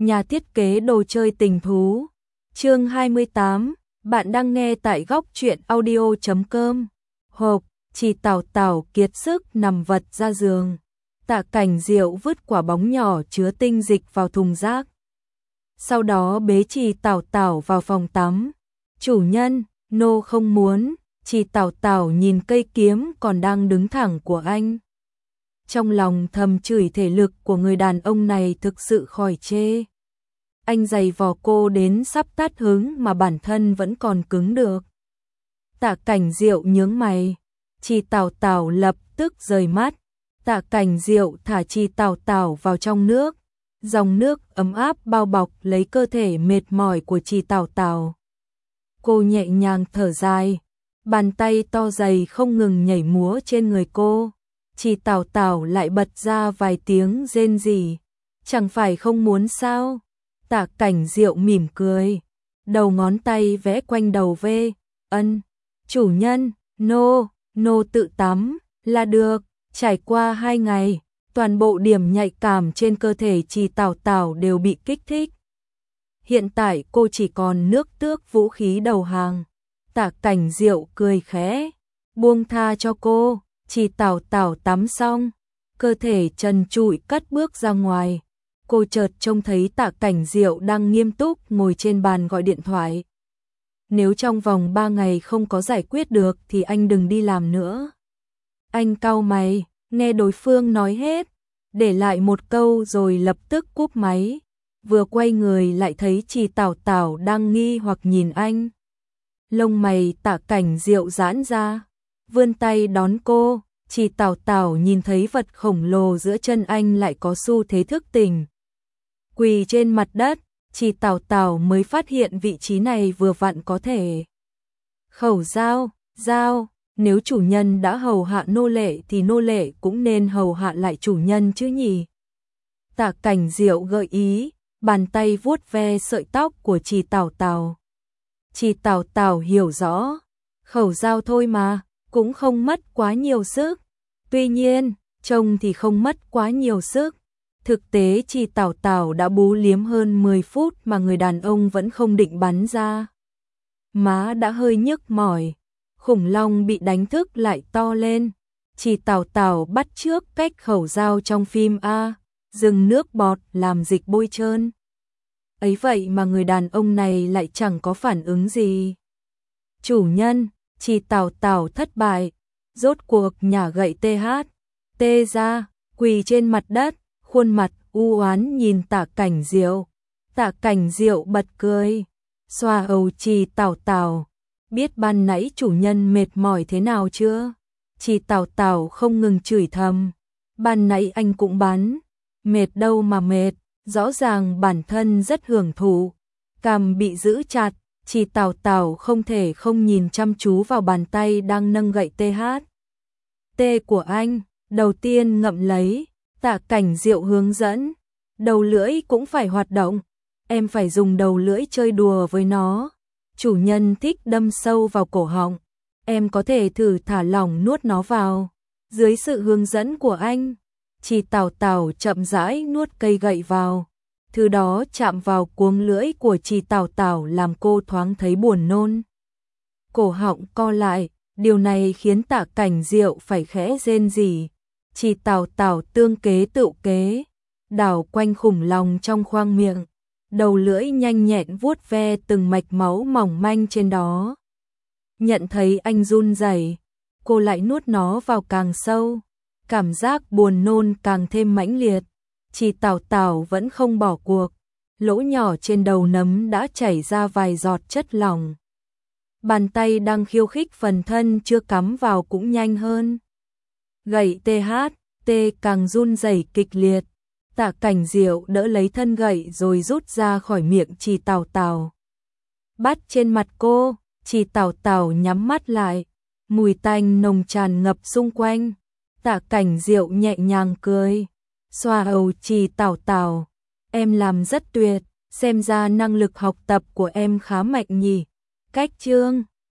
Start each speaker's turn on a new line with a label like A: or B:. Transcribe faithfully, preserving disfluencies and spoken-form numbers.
A: nhà thiết kế đồ chơi tình thú. Chương hai mươi tám, bạn đang nghe tại góc truyện audio chấm com. Hộp, Trì Tảo Tảo kiệt sức nằm vật ra giường. Tạ Cảnh Diệu vứt quả bóng nhỏ chứa tinh dịch vào thùng rác. Sau đó bế Trì Tảo Tảo vào phòng tắm. Chủ nhân, nô không muốn. Trì Tảo Tảo nhìn cây kiếm còn đang đứng thẳng của anh. Trong lòng thầm chửi thể lực của người đàn ông này thực sự khỏi chê. Anh giày vò cô đến sắp tát hứng mà bản thân vẫn còn cứng được. Tạ Cảnh Diệu nhướng mày. Trì Tảo Tảo lập tức rời mắt. Tạ Cảnh Diệu thả Trì Tảo Tảo vào trong nước. Dòng nước ấm áp bao bọc lấy cơ thể mệt mỏi của Trì Tảo Tảo. Cô nhẹ nhàng thở dài. Bàn tay to dày không ngừng nhảy múa trên người cô. Trì Tảo Tảo lại bật ra vài tiếng rên rỉ. Chẳng phải không muốn sao? Tạ Cảnh Diệu mỉm cười. Đầu ngón tay vẽ quanh đầu V. Ân. Chủ nhân, nô, nô tự tắm, là được. Trải qua hai ngày, toàn bộ điểm nhạy cảm trên cơ thể Trì Tảo Tảo đều bị kích thích. Hiện tại cô chỉ còn nước tước vũ khí đầu hàng. Tạ Cảnh Diệu cười khẽ. Buông tha cho cô. Trì Tảo Tảo tắm xong, cơ thể trần trụi cất bước ra ngoài. Cô chợt trông thấy Tạ Cảnh Diệu đang nghiêm túc ngồi trên bàn gọi điện thoại. Nếu trong vòng ba ngày không có giải quyết được thì anh đừng đi làm nữa. Anh cau mày, nghe đối phương nói hết, để lại một câu rồi lập tức cúp máy. Vừa quay người lại thấy Trì Tảo Tảo đang nghi hoặc nhìn anh. Lông mày Tạ Cảnh Diệu giãn ra, vươn tay đón cô. Trì Tảo Tảo nhìn thấy vật khổng lồ giữa chân anh lại có xu thế thức tỉnh. Quỳ trên mặt đất, Trì Tảo Tảo mới phát hiện vị trí này vừa vặn có thể. Khẩu dao, dao, nếu chủ nhân đã hầu hạ nô lệ thì nô lệ cũng nên hầu hạ lại chủ nhân chứ nhỉ? Tạ Cảnh Diệu gợi ý, bàn tay vuốt ve sợi tóc của Trì Tảo Tảo. Trì Tảo Tảo hiểu rõ, khẩu dao thôi mà, cũng không mất quá nhiều sức. Tuy nhiên, trông thì không mất quá nhiều sức. Thực tế Trì Tảo Tảo đã bú liếm hơn mười phút mà người đàn ông vẫn không định bắn ra. Má đã hơi nhức mỏi, khủng long bị đánh thức lại to lên. Trì Tảo Tảo bắt chước cách khẩu dao trong phim A, dừng nước bọt làm dịch bôi trơn. Ấy vậy mà người đàn ông này lại chẳng có phản ứng gì. Chủ nhân, Trì Tảo Tảo thất bại, rốt cuộc nhả gậy tê hát, tê ra, quỳ trên mặt đất, khuôn mặt u oán nhìn Tạ Cảnh Diệu. Tạ Cảnh Diệu bật cười, xoa ầu Trì Tảo Tảo, biết ban nãy chủ nhân mệt mỏi thế nào chưa? Trì Tảo Tảo không ngừng chửi thầm, ban nãy anh cũng bắn, mệt đâu mà mệt, rõ ràng bản thân rất hưởng thụ. Cằm bị giữ chặt, Trì Tảo Tảo không thể không nhìn chăm chú vào bàn tay đang nâng gậy tê hát. Tê của anh, đầu tiên ngậm lấy. Tạ Cảnh Diệu hướng dẫn, đầu lưỡi cũng phải hoạt động, em phải dùng đầu lưỡi chơi đùa với nó. Chủ nhân thích đâm sâu vào cổ họng, em có thể thử thả lỏng nuốt nó vào. Dưới sự hướng dẫn của anh, Trì Tảo Tảo chậm rãi nuốt cây gậy vào. Thứ đó chạm vào cuống lưỡi của Trì Tảo Tảo làm cô thoáng thấy buồn nôn. Cổ họng co lại, điều này khiến Tạ Cảnh Diệu phải khẽ rên rỉ. Trì Tảo Tảo tương kế tự kế, đảo quanh khủng long trong khoang miệng, đầu lưỡi nhanh nhẹn vuốt ve từng mạch máu mỏng manh trên đó. Nhận thấy anh run rẩy, cô lại nuốt nó vào càng sâu, cảm giác buồn nôn càng thêm mãnh liệt. Trì Tảo Tảo vẫn không bỏ cuộc, lỗ nhỏ trên đầu nấm đã chảy ra vài giọt chất lỏng. Bàn tay đang khiêu khích phần thân chưa cắm vào cũng nhanh hơn. Gậy tê hát, tê càng run rẩy kịch liệt. Tạ Cảnh Diệu đỡ lấy thân gậy rồi rút ra khỏi miệng Trì Tảo Tảo. Bắt trên mặt cô, Trì Tảo Tảo nhắm mắt lại, mùi tanh nồng tràn ngập xung quanh. Tạ Cảnh Diệu nhẹ nhàng cười, xoa ầu Trì Tảo Tảo, em làm rất tuyệt, xem ra năng lực học tập của em khá mạnh nhỉ. Cách chương